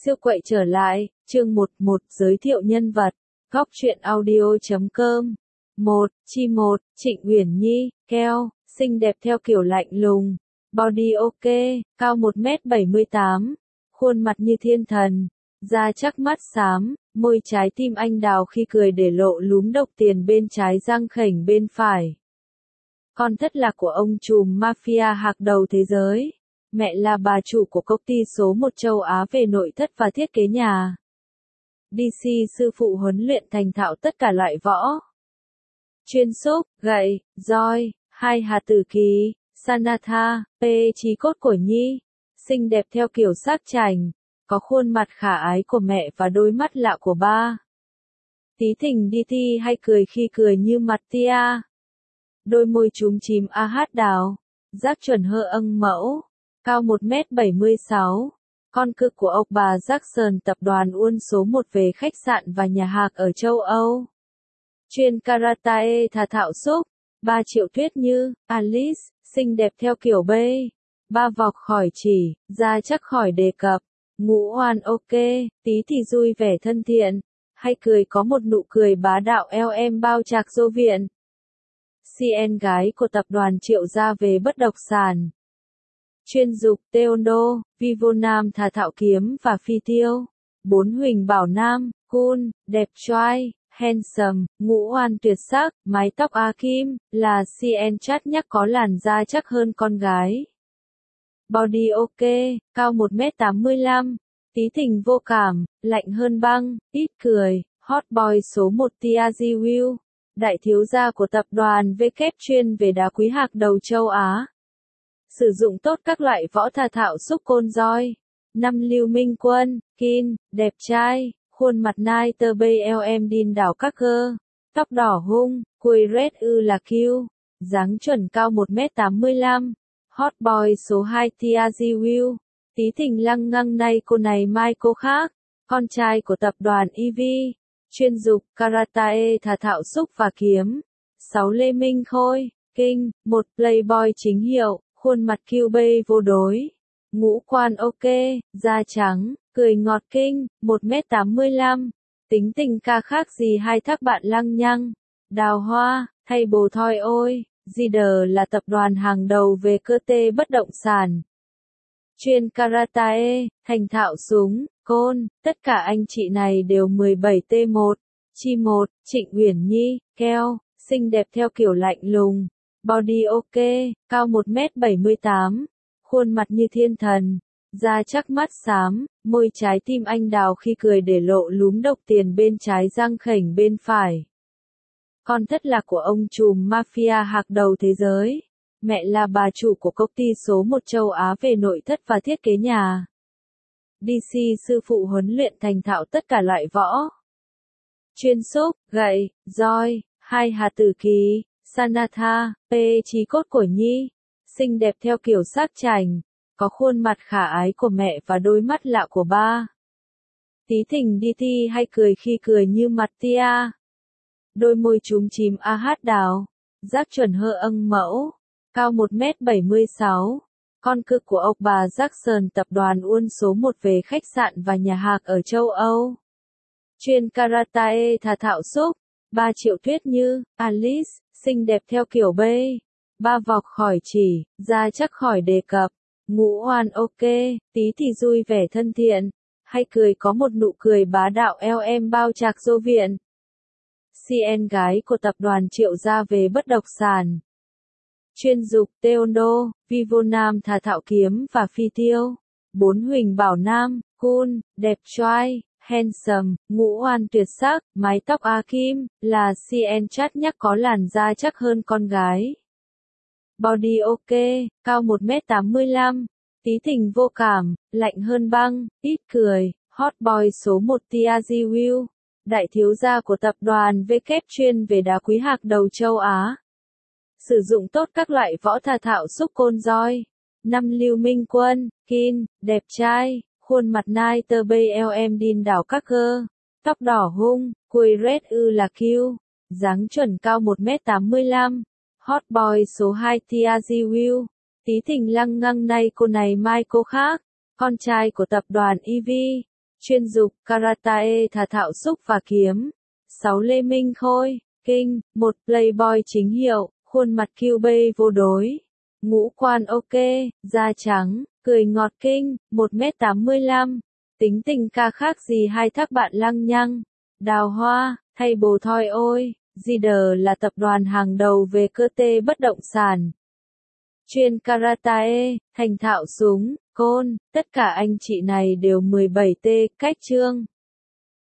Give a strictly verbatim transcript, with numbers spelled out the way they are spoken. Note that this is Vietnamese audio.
Siêu quậy trở lại, chương một một giới thiệu nhân vật, góc truyện audio chấm com. một. Chi một, Trịnh Uyển Nhi, keo, xinh đẹp theo kiểu lạnh lùng, body ok, cao một mét bảy mươi tám, khuôn mặt như thiên thần, da chắc mắt xám, môi trái tim anh đào khi cười để lộ lúm độc tiền bên trái răng khểnh bên phải. Con thất lạc của ông trùm mafia hạc đầu thế giới. Mẹ là bà chủ của công ty số một châu Á về nội thất và thiết kế nhà. đê xê sư phụ huấn luyện thành thạo tất cả loại võ. Chuyên xúc, gậy, roi, hai hạt tử kỳ, Sanatha, P trí cốt của Nhi. Xinh đẹp theo kiểu sắc chảnh, có khuôn mặt khả ái của mẹ và đôi mắt lạ của ba. Tí thình đi thi hay cười khi cười như mặt tia. Đôi môi chúm chím a hát đào, giác chuẩn hơ âng mẫu. Cao một mét bảy mươi sáu, con cự của ông bà Jackson tập đoàn Uôn số một về khách sạn và nhà hàng ở châu Âu. Chuyên karate thà thạo xúc, ba triệu tuyết như, Alice, xinh đẹp theo kiểu bê, ba vọc khỏi chỉ, da chắc khỏi đề cập, ngũ oan ok, tí thì vui vẻ thân thiện, hay cười có một nụ cười bá đạo eo em bao trạc dô viện. xê en gái của tập đoàn Triệu gia về bất động sản. Chuyên dục Taekwondo, Vivo Nam thà thạo kiếm và phi tiêu. bốn Huỳnh Bảo Nam, cool, đẹp trai, handsome, ngũ oan tuyệt sắc, mái tóc A Kim, là xê en chát nhắc có làn da chắc hơn con gái. Body ok, cao một mét tám mươi lăm, tí thình vô cảm, lạnh hơn băng, ít cười, hot boy số một Tia Ji Will, đại thiếu gia của tập đoàn W chuyên về đá quý hạc đầu châu Á. Sử dụng tốt các loại võ thà thạo xúc côn roi. năm Lưu Minh Quân, Kin, đẹp trai, khuôn mặt nai tơ bay eo em đin đảo các cơ, tóc đỏ hung, quây red ư là Q, dáng chuẩn cao một mét tám mươi lăm, hot boy số hai Tia Ji Will, tí thình lăng ngăng nay cô này mai cô khác, con trai của tập đoàn e vê, chuyên dục karate thà thạo xúc và kiếm. sáu Lê Minh Khôi, Kinh, một playboy chính hiệu. Khuôn mặt Q B vô đối, ngũ quan ok, da trắng, cười ngọt kinh, một mét tám mươi lăm, tính tình ca khác gì hai thác bạn lăng nhăng, đào hoa, hay bồ thoi ôi, Zider là tập đoàn hàng đầu về cơ tê bất động sản. Chuyên karate, thành thạo súng, côn, tất cả anh chị này đều mười bảy T một, Chi một, Trịnh Uyển Nhi, keo, xinh đẹp theo kiểu lạnh lùng. Body ok, cao một mét bảy mươi tám, khuôn mặt như thiên thần, da chắc mắt xám, môi trái tim anh đào khi cười để lộ lúm độc tiền bên trái răng khểnh bên phải. Con thất lạc của ông trùm mafia hạc đầu thế giới. Mẹ là bà chủ của công ty số một châu Á về nội thất và thiết kế nhà. đê xê sư phụ huấn luyện thành thạo tất cả loại võ. Chuyên xúc, gậy, roi, hai hạt tử kỳ. Sanatha, P trí cốt của Nhi, xinh đẹp theo kiểu sắc chảnh, có khuôn mặt khả ái của mẹ và đôi mắt lạ của ba. Tí thình đi thi hay cười khi cười như mặt tia. Đôi môi chúm chím a hát đào, giác chuẩn hơ âng mẫu, cao một mét bảy mươi sáu, con cự của ông bà Jackson tập đoàn Uôn số một về khách sạn và nhà hàng ở châu Âu. Chuyên karate thà thạo xúc, ba triệu tuyết như, Alice, xinh đẹp theo kiểu bê, ba vọc khỏi chỉ, da chắc khỏi đề cập, ngũ oan ok, tí thì vui vẻ thân thiện, hay cười có một nụ cười bá đạo eo em bao trạc dô viện. xê en gái của tập đoàn Triệu gia về bất động sản. Chuyên dục Taekwondo, Vivo Nam thà thạo kiếm và phi tiêu. bốn Huỳnh Bảo Nam, cool, đẹp trai, handsome, ngũ oan tuyệt sắc, mái tóc A Kim, là xê en chát nhắc có làn da chắc hơn con gái. Body ok, cao một mét tám mươi lăm, tí thình vô cảm, lạnh hơn băng, ít cười, hot boy số một Tia Ji Will, đại thiếu gia của tập đoàn W chuyên về đá quý hạc đầu châu Á. Sử dụng tốt các loại võ thà thạo xúc côn roi. năm Lưu Minh Quân, Kin, đẹp trai, khuôn mặt nai tơ bay eo em đin đảo các cơ, tóc đỏ hung, quây red ư là Q, dáng chuẩn cao một mét tám mươi lăm, hot boy số hai Tia Ji Will, tí thình lăng ngăng nay cô này mai cô khác, con trai của tập đoàn e vê, chuyên dục, karate thả thạo xúc và kiếm. sáu Lê Minh Khôi, kinh, một playboy chính hiệu, khuôn mặt cute vô đối. Ngũ quan ok, da trắng, cười ngọt kinh, một mét tám mươi lăm. Tính tình ca khác gì hai thác bạn lăng nhăng. Đào Hoa, hay bồ thoi ôi, Zider là tập đoàn hàng đầu về cơ tê bất động sản. Chuyên karate, thành thạo súng, côn, tất cả anh chị này đều mười bảy T, cách chương.